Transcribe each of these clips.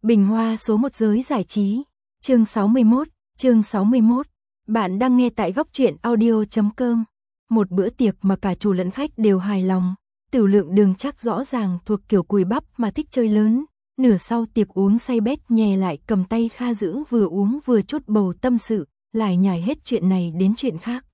Bình Hoa số 1 giới giải trí, chương 61. Bạn đang nghe tại góc truyện audio.com. Một bữa tiệc mà cả chủ lẫn khách đều hài lòng. Tửu Lượng Đường Trác rõ ràng thuộc kiểu cùi bắp mà thích chơi lớn. Nửa sau tiệc uống say bét nhè lại cầm tay Kha Dữ vừa uống vừa chút bầu tâm sự, lải nhải hết chuyện này đến chuyện khác.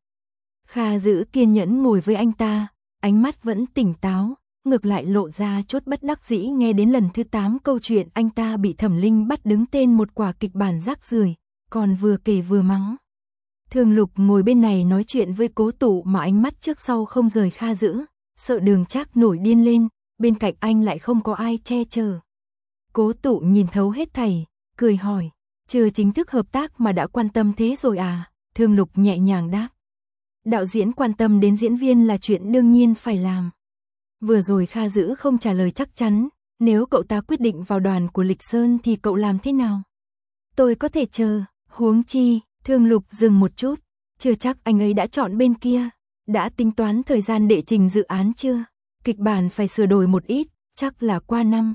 Kha Dữ kiên nhẫn ngồi với anh ta, ánh mắt vẫn tỉnh táo, ngược lại lộ ra chút bất đắc dĩ nghe đến lần thứ 8 câu chuyện anh ta bị Thẩm Linh bắt đứng tên một quả kịch bản rác rưởi, còn vừa kể vừa mắng. Thường Lục ngồi bên này nói chuyện với Cố Tụ mà ánh mắt trước sau không rời Kha Dữ, sợ Đường Trác nổi điên lên, bên cạnh anh lại không có ai che chở. Cố Tụ nhìn thấu hết thảy, cười hỏi, chưa chính thức hợp tác mà đã quan tâm thế rồi à? Thường Lục nhẹ nhàng đáp. Đạo diễn quan tâm đến diễn viên là chuyện đương nhiên phải làm. Vừa rồi Kha Dữ không trả lời chắc chắn, nếu cậu ta quyết định vào đoàn của Lịch Sơn thì cậu làm thế nào? Tôi có thể chờ, huống chi, Thường Lục dừng một chút, chưa chắc anh ấy đã chọn bên kia, đã tính toán thời gian đệ trình dự án chưa? Kịch bản phải sửa đổi một ít, chắc là qua năm.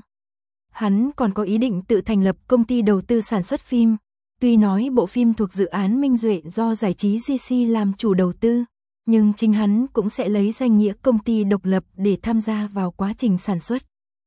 Hắn còn có ý định tự thành lập công ty đầu tư sản xuất phim, tuy nói bộ phim thuộc dự án Minh Duệ do giải trí GC làm chủ đầu tư, nhưng chính hắn cũng sẽ lấy danh nghĩa công ty độc lập để tham gia vào quá trình sản xuất.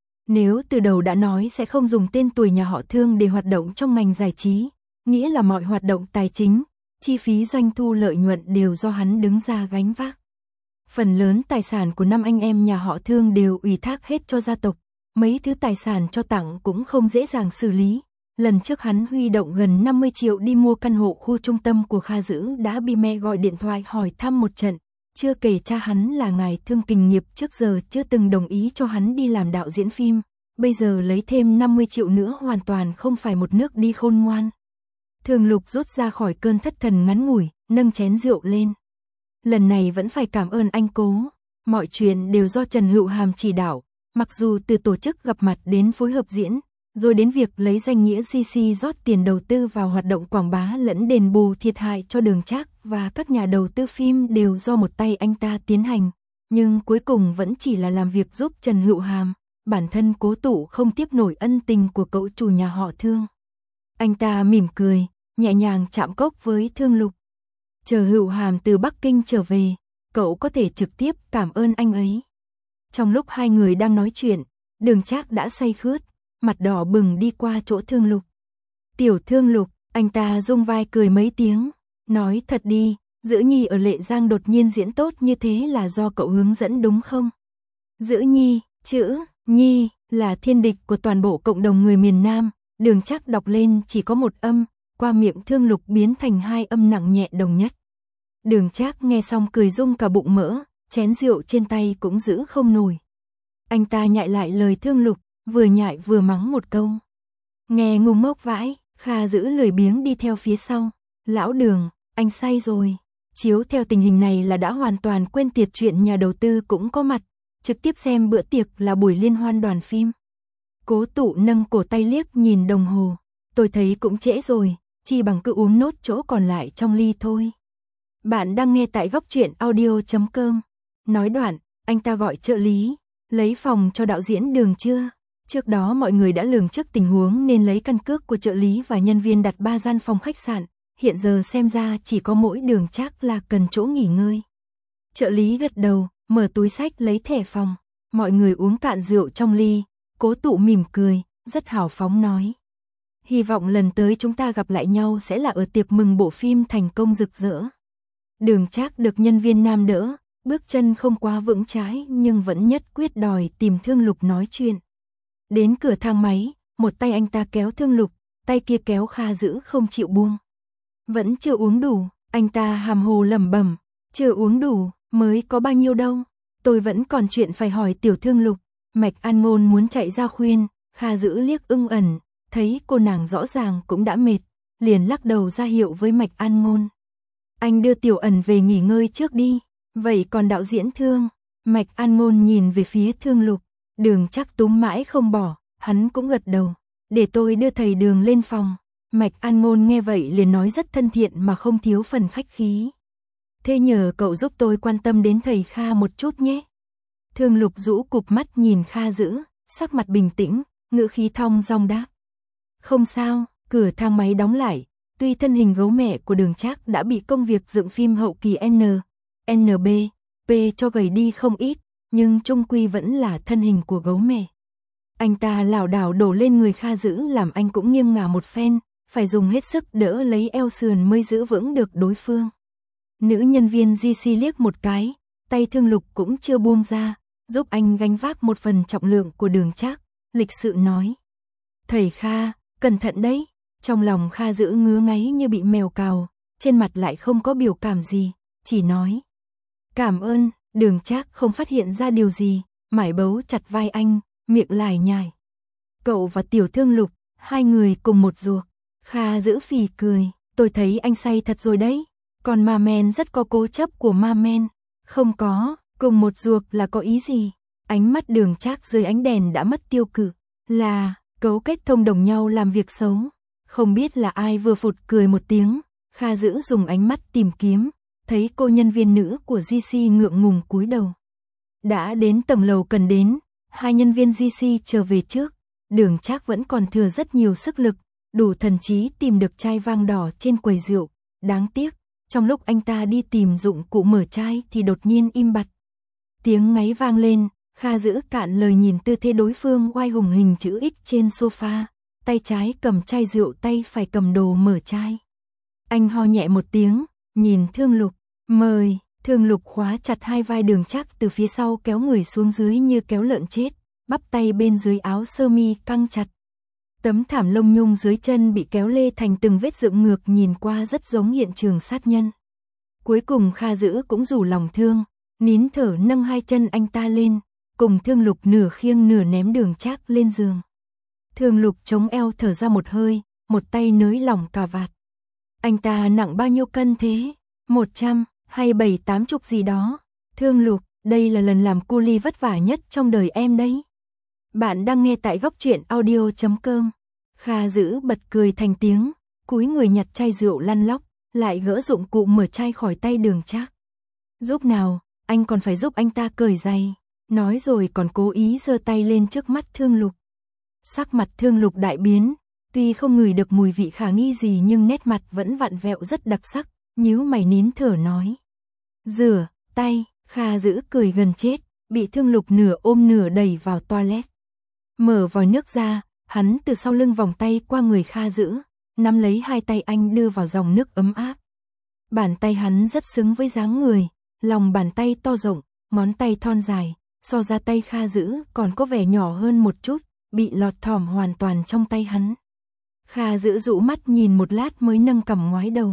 Nếu từ đầu đã nói sẽ không dùng tên tuổi nhà họ Thương để hoạt động trong ngành giải trí, nghĩa là mọi hoạt động tài chính, chi phí doanh thu lợi nhuận đều do hắn đứng ra gánh vác. Phần lớn tài sản của 5 anh em nhà họ Thương đều ủy thác hết cho gia tộc, mấy thứ tài sản cho tặng cũng không dễ dàng xử lý. Lần trước hắn huy động gần 50 triệu đi mua căn hộ khu trung tâm của Kha Dữ đã bị mẹ gọi điện thoại hỏi thăm một trận, chưa kể cha hắn là ngài Thương Kình Nghiệp trước giờ chưa từng đồng ý cho hắn đi làm đạo diễn phim, bây giờ lấy thêm 50 triệu nữa hoàn toàn không phải một nước đi khôn ngoan. Thường Lục rút ra khỏi cơn thất thần ngắn ngủi, nâng chén rượu lên. Lần này vẫn phải cảm ơn anh Cố, mọi chuyện đều do Trần Hữu Hàm chỉ đạo, mặc dù từ tổ chức gặp mặt đến phối hợp diễn, rồi đến việc lấy danh nghĩa GC rót tiền đầu tư vào hoạt động quảng bá lẫn đền bù thiệt hại cho Đường Trác và các nhà đầu tư phim đều do một tay anh ta tiến hành, nhưng cuối cùng vẫn chỉ là làm việc giúp Trần Hữu Hàm, bản thân Cố Tụ không tiếp nổi ân tình của cậu chủ nhà họ Thương. Anh ta mỉm cười, nhẹ nhàng chạm cốc với Thương Lục. Chờ Hữu Hàm từ Bắc Kinh trở về, cậu có thể trực tiếp cảm ơn anh ấy. Trong lúc hai người đang nói chuyện, Đường Trác đã say khướt, mặt đỏ bừng đi qua chỗ Thương Lục. Tiểu Thương Lục, anh ta rung vai cười mấy tiếng, nói thật đi, Dữ Nhi ở Lệ Giang đột nhiên diễn tốt như thế là do cậu hướng dẫn đúng không? Dữ Nhi, chữ Nhi là thiên địch của toàn bộ cộng đồng người miền Nam, Đường Trác đọc lên chỉ có một âm, qua miệng Thương Lục biến thành hai âm nặng nhẹ đồng nhất. Đường Trác nghe xong cười rung cả bụng mỡ, chén rượu trên tay cũng giữ không nổi. Anh ta nhại lại lời Thương Lục, vừa nhại vừa mắng một câu. Nghe ngu ngốc vãi, Kha Dữ lười biếng đi theo phía sau. Lão Đường, anh say rồi. Chiếu theo tình hình này là đã hoàn toàn quên tiệt chuyện nhà đầu tư cũng có mặt, trực tiếp xem bữa tiệc là buổi liên hoan đoàn phim. Cố Tụ nâng cổ tay liếc nhìn đồng hồ. Tôi thấy cũng trễ rồi, chi bằng cứ uống nốt chỗ còn lại trong ly thôi. Bạn đang nghe tại góc truyện audio.com. Nói đoạn, anh ta gọi trợ lý, lấy phòng cho đạo diễn Đường chưa? Trước đó mọi người đã lường trước tình huống nên lấy căn cước của trợ lý và nhân viên đặt 3 gian phòng khách sạn, hiện giờ xem ra chỉ có mỗi Đường Trác là cần chỗ nghỉ ngơi. Trợ lý gật đầu, mở túi xách lấy thẻ phòng, mọi người uống cạn rượu trong ly, Cố Tụ mỉm cười, rất hào phóng nói. Hy vọng lần tới chúng ta gặp lại nhau sẽ là ở tiệc mừng bộ phim thành công rực rỡ. Đường Trác được nhân viên nam đỡ, bước chân không quá vững chãi nhưng vẫn nhất quyết đòi tìm Thương Lục nói chuyện. Đến cửa thang máy, một tay anh ta kéo Thương Lục, tay kia kéo Kha Dữ không chịu buông. Vẫn chưa uống đủ, anh ta hàm hồ lẩm bẩm, chưa uống đủ, mới có bao nhiêu đâu, tôi vẫn còn chuyện phải hỏi tiểu Thương Lục. Mạch An Ngôn muốn chạy ra khuyên, Kha Dữ liếc ưng ẩn, thấy cô nàng rõ ràng cũng đã mệt, liền lắc đầu ra hiệu với Mạch An Ngôn. Anh đưa Tiểu Ẩn về nghỉ ngơi trước đi, vậy còn đạo diễn Thương? Mạch An Ngôn nhìn về phía Thương Lục, Đường Trác túm mãi không bỏ, hắn cũng gật đầu, để tôi đưa thầy Đường lên phòng. Mạch An Ngôn nghe vậy liền nói rất thân thiện mà không thiếu phần khách khí. Thế nhờ cậu giúp tôi quan tâm đến thầy Kha một chút nhé. Thương Lục rũ cụp mắt nhìn Kha Dữ, sắc mặt bình tĩnh, ngữ khí thong dong đáp. Không sao, cửa thang máy đóng lại. Tuy thân hình gấu mẹ của Đường Trác đã bị công việc dựng phim hậu kỳ NB, P cho gầy đi không ít, nhưng chung quy vẫn là thân hình của gấu mẹ. Anh ta lảo đảo đổ lên người Kha Dữ làm anh cũng nghiêng ngả một phen, phải dùng hết sức đỡ lấy eo sườn mới giữ vững được đối phương. Nữ nhân viên GC liếc một cái, tay Thương Lục cũng chưa buông ra, giúp anh gánh vác một phần trọng lượng của Đường Trác, lịch sự nói. Thầy Kha, cẩn thận đấy. Trong lòng Kha Dữ ngứa ngáy như bị mèo cào, trên mặt lại không có biểu cảm gì, chỉ nói. Cảm ơn. Đường Trác không phát hiện ra điều gì, mải bấu chặt vai anh, miệng lải nhải. Cậu và Tiểu Thương Lục, hai người cùng một ruột. Kha Dữ phì cười, tôi thấy anh say thật rồi đấy. Còn ma men rất có cố chấp của ma men. Không có, cùng một ruột là có ý gì? Ánh mắt Đường Trác dưới ánh đèn đã mất tiêu cự. Là, cấu kết thông đồng nhau làm việc xấu. Không biết là ai vừa phụt cười một tiếng. Kha Dữ dùng ánh mắt tìm kiếm, thấy cô nhân viên nữ của GC ngượng ngùng cúi đầu. Đã đến tầng lầu cần đến, hai nhân viên GC trở về trước. Đường Trác vẫn còn thừa rất nhiều sức lực, đủ thần trí tìm được chai vang đỏ trên quầy rượu. Đáng tiếc, trong lúc anh ta đi tìm dụng cụ mở chai thì đột nhiên im bặt. Tiếng ngáy vang lên, Kha Dữ cạn lời nhìn tư thế đối phương oai hùng hình chữ X trên sofa, tay trái cầm chai rượu, tay phải cầm đồ mở chai. Anh ho nhẹ một tiếng, nhìn Thương Lục, mời. Thương Lục khóa chặt hai vai Đường Trác từ phía sau kéo người xuống dưới như kéo lợn chết, bắp tay bên dưới áo sơ mi căng chặt. Tấm thảm lông nhung dưới chân bị kéo lê thành từng vết dựng ngược, nhìn qua rất giống hiện trường sát nhân. Cuối cùng Kha Dữ cũng rủ lòng thương, nín thở nâng hai chân anh ta lên, cùng Thương Lục nửa khiêng nửa ném Đường Trác lên giường. Thương Lục chống eo thở ra một hơi, một tay nới lỏng cà vạt. Anh ta nặng bao nhiêu cân thế? 100 hay 70-80 gì đó. Thương Lục, đây là lần làm cu li vất vả nhất trong đời em đấy. Bạn đang nghe tại góc truyện audio.com. Kha Dữ bật cười thành tiếng, cúi người nhặt chai rượu lăn lóc, lại gỡ dụng cụ mở chai khỏi tay Đường Trác. Giúp nào, anh còn phải giúp anh ta cởi giày. Nói rồi còn cố ý giơ tay lên trước mắt Thương Lục. Sắc mặt Thương Lục đại biến, tuy không ngửi được mùi vị khả nghi gì nhưng nét mặt vẫn vặn vẹo rất đặc sắc, nhíu mày nín thở nói. Rửa tay. Kha Dữ cười gần chết, bị Thương Lục nửa ôm nửa đẩy vào toilet. Mở vòi nước ra, hắn từ sau lưng vòng tay qua người Kha Dữ, nắm lấy hai tay anh đưa vào dòng nước ấm áp. Bàn tay hắn rất xứng với dáng người, lòng bàn tay to rộng, ngón tay thon dài, so ra tay Kha Dữ còn có vẻ nhỏ hơn một chút, bị lọt thỏm hoàn toàn trong tay hắn. Kha Dữ dụ mắt nhìn một lát mới nâng cằm ngoái đầu.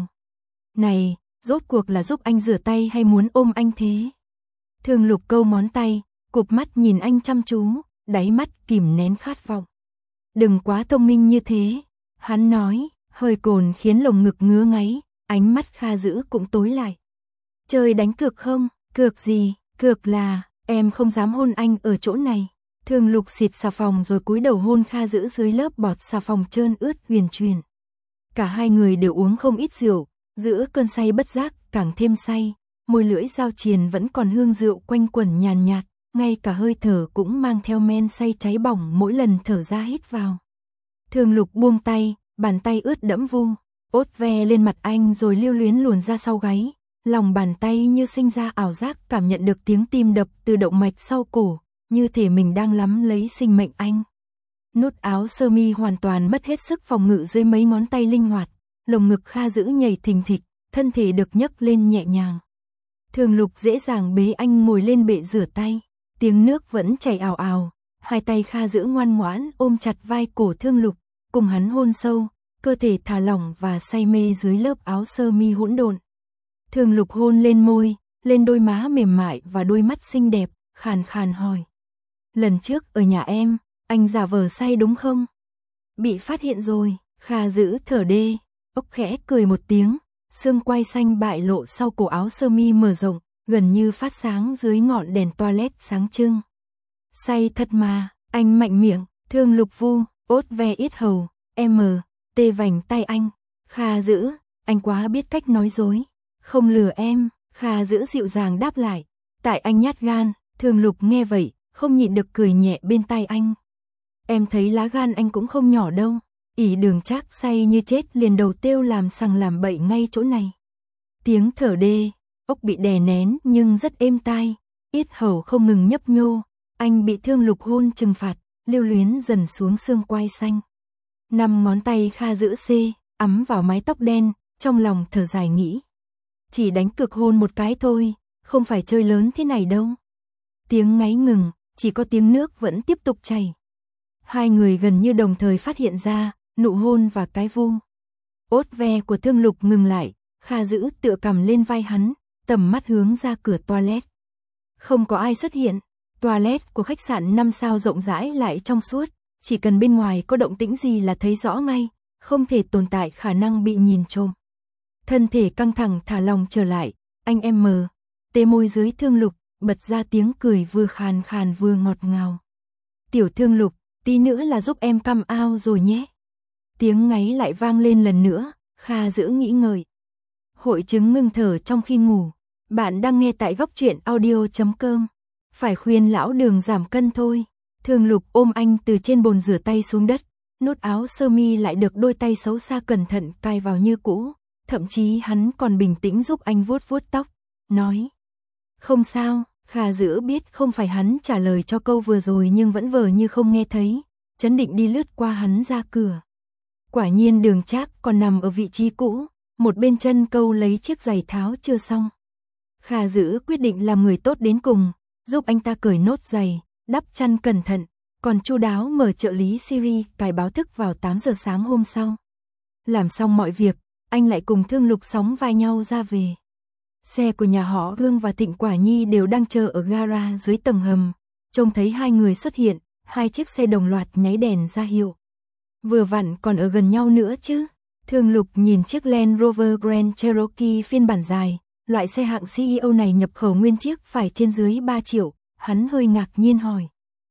Này, rốt cuộc là giúp anh rửa tay hay muốn ôm anh thế? Thương Lục câu món tay, cụp mắt nhìn anh chăm chú, đáy mắt kìm nén khát vọng. Đừng quá thông minh như thế, hắn nói, hơi cồn khiến lồng ngực ngứa ngáy, ánh mắt Kha Dữ cũng tối lại. Chơi đánh cược không? Cược gì? Cược là, em không dám hôn anh ở chỗ này. Thương Lục xịt xà phòng rồi cúi đầu hôn Kha Dữ dưới lớp bọt xà phòng trơn ướt huyền truyền. Cả hai người đều uống không ít rượu, giữa cơn say bất giác càng thêm say, môi lưỡi giao triền vẫn còn hương rượu quanh quẩn nhàn nhạt, ngay cả hơi thở cũng mang theo men say cháy bỏng mỗi lần thở ra hít vào. Thương Lục buông tay, bàn tay ướt đẫm vu, ốt ve lên mặt anh rồi lưu luyến luồn ra sau gáy, lòng bàn tay như sinh ra ảo giác cảm nhận được tiếng tim đập từ động mạch sau cổ, như thể mình đang nắm lấy sinh mệnh anh. Nút áo sơ mi hoàn toàn mất hết sức phòng ngự dưới mấy ngón tay linh hoạt, lồng ngực Kha Dữ nhảy thình thịch, thân thể được nhấc lên nhẹ nhàng. Thương Lục dễ dàng bế anh ngồi lên bệ rửa tay, tiếng nước vẫn chảy ào ào, hai tay Kha Dữ ngoan ngoãn ôm chặt vai cổ Thương Lục, cùng hắn hôn sâu, cơ thể thả lỏng và say mê dưới lớp áo sơ mi hỗn độn. Thương Lục hôn lên môi, lên đôi má mềm mại và đôi mắt xinh đẹp, khàn khàn hỏi. Lần trước ở nhà em, anh giả vờ say đúng không? Bị phát hiện rồi. Kha Dữ thở đê, ốc khẽ cười một tiếng, xương quai xanh bại lộ sau cổ áo sơ mi mở rộng, gần như phát sáng dưới ngọn đèn toilet sáng trưng. Say thật mà, anh mạnh miệng. Thương Lục vu, ốt ve yết hầu, tê vành tay anh. Kha Dữ, anh quá biết cách nói dối. Không lừa em. Kha Dữ dịu dàng đáp lại. Tại anh nhát gan. Thương Lục nghe vậy, không nhịn được cười nhẹ bên tai anh. Em thấy lá gan anh cũng không nhỏ đâu. ỷ Đường Trác say như chết liền đầu têu làm sằng làm bậy ngay chỗ này. Tiếng thở đê, ốc bị đè nén nhưng rất êm tai, yết hầu không ngừng nhấp nhô, anh bị Thương Lục hôn trừng phạt, lưu luyến dần xuống xương quai xanh. 5 ngón tay Kha giữ ấm vào mái tóc đen, trong lòng thở dài nghĩ. Chỉ đánh cược hôn một cái thôi, không phải chơi lớn thế này đâu. Tiếng ngáy ngừng, chỉ có tiếng nước vẫn tiếp tục chảy. Hai người gần như đồng thời phát hiện ra, nụ hôn và cái vu. Ốt ve của Thương Lục ngừng lại, Kha giữ tựa cằm lên vai hắn, tầm mắt hướng ra cửa toilet. Không có ai xuất hiện, toilet của khách sạn 5 sao rộng rãi lại trong suốt, chỉ cần bên ngoài có động tĩnh gì là thấy rõ ngay, không thể tồn tại khả năng bị nhìn trộm. Thân thể căng thẳng thả lòng trở lại, anh em mờ, tê môi dưới Thương Lục, bật ra tiếng cười vừa khàn khàn vừa ngọt ngào. Tiểu Thương Lục, tí nữa là giúp em come out rồi nhé. Tiếng ngáy lại vang lên lần nữa, Kha giữ nghĩ ngợi. Hội chứng ngưng thở trong khi ngủ. Bạn đang nghe tại góc truyện audio.com. Phải khuyên lão Đường giảm cân thôi. Thương Lục ôm anh từ trên bồn rửa tay xuống đất. Nút áo sơ mi lại được đôi tay xấu xa cẩn thận cài vào như cũ. Thậm chí hắn còn bình tĩnh giúp anh vuốt vuốt tóc. Nói. Không sao. Kha giữ biết không phải hắn trả lời cho câu vừa rồi nhưng vẫn vờ như không nghe thấy. Chấn định đi lướt qua hắn ra cửa. Quả nhiên Đường Trác còn nằm ở vị trí cũ. Một bên chân câu lấy chiếc giày tháo chưa xong. Kha giữ quyết định làm người tốt đến cùng, giúp anh ta cởi nốt giày, đắp chăn cẩn thận, còn chu đáo mở trợ lý Siri cài báo thức vào 8 giờ sáng hôm sau. Làm xong mọi việc, anh lại cùng Thương Lục sóng vai nhau ra về. Xe của nhà họ Rương và Thịnh Quả Nhi đều đang chờ ở gara dưới tầng hầm, trông thấy hai người xuất hiện, hai chiếc xe đồng loạt nháy đèn ra hiệu. Vừa vặn còn ở gần nhau nữa chứ. Thương Lục nhìn chiếc Land Rover Grand Cherokee phiên bản dài, loại xe hạng CEO này nhập khẩu nguyên chiếc phải trên dưới 3 triệu, hắn hơi ngạc nhiên hỏi.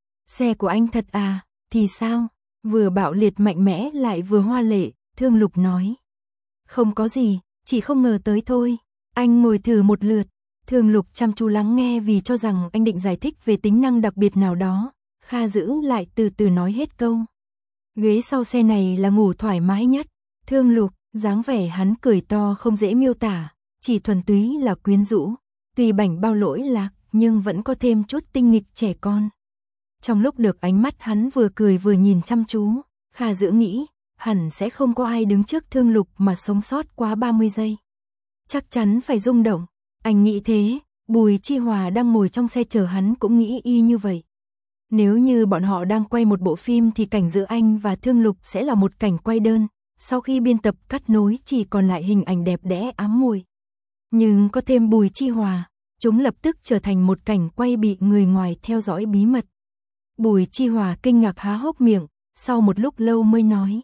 Xe của anh thật à, thì sao? Vừa bạo liệt mạnh mẽ lại vừa hoa lệ, Thương Lục nói. Không có gì, chỉ không ngờ tới thôi, anh ngồi thử một lượt. Thương Lục chăm chú lắng nghe vì cho rằng anh định giải thích về tính năng đặc biệt nào đó, Kha giữ lại từ từ nói hết câu. Ghế sau xe này là ngủ thoải mái nhất. Thương Lục, dáng vẻ hắn cười to không dễ miêu tả, chỉ thuần túy là quyến rũ, tuy bảnh bao lỗi lạc nhưng vẫn có thêm chút tinh nghịch trẻ con. Trong lúc được ánh mắt hắn vừa cười vừa nhìn chăm chú, Kha giữ nghĩ, hẳn sẽ không có ai đứng trước Thương Lục mà sống sót quá 30 giây. Chắc chắn phải rung động, anh nghĩ thế, Bùi Chi Hòa đang ngồi trong xe chờ hắn cũng nghĩ y như vậy. Nếu như bọn họ đang quay một bộ phim thì cảnh giữa anh và Thương Lục sẽ là một cảnh quay đơn. Sau khi biên tập cắt nối chỉ còn lại hình ảnh đẹp đẽ ám muội. Nhưng có thêm Bùi Chi Hòa, chúng lập tức trở thành một cảnh quay bị người ngoài theo dõi bí mật. Bùi Chi Hòa kinh ngạc há hốc miệng, sau một lúc lâu mới nói.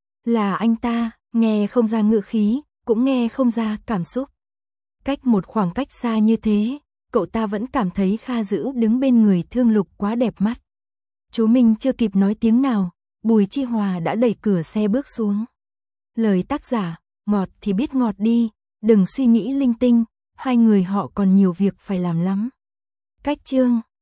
Là anh ta, nghe không ra ngữ khí, cũng nghe không ra cảm xúc. Cách một khoảng cách xa như thế, cậu ta vẫn cảm thấy Kha giữ đứng bên người Thương Lục quá đẹp mắt. Chú Minh chưa kịp nói tiếng nào, Bùi Chi Hòa đã đẩy cửa xe bước xuống. Lời tác giả, ngọt thì biết ngọt đi, đừng suy nghĩ linh tinh, hai người họ còn nhiều việc phải làm lắm. Cách chương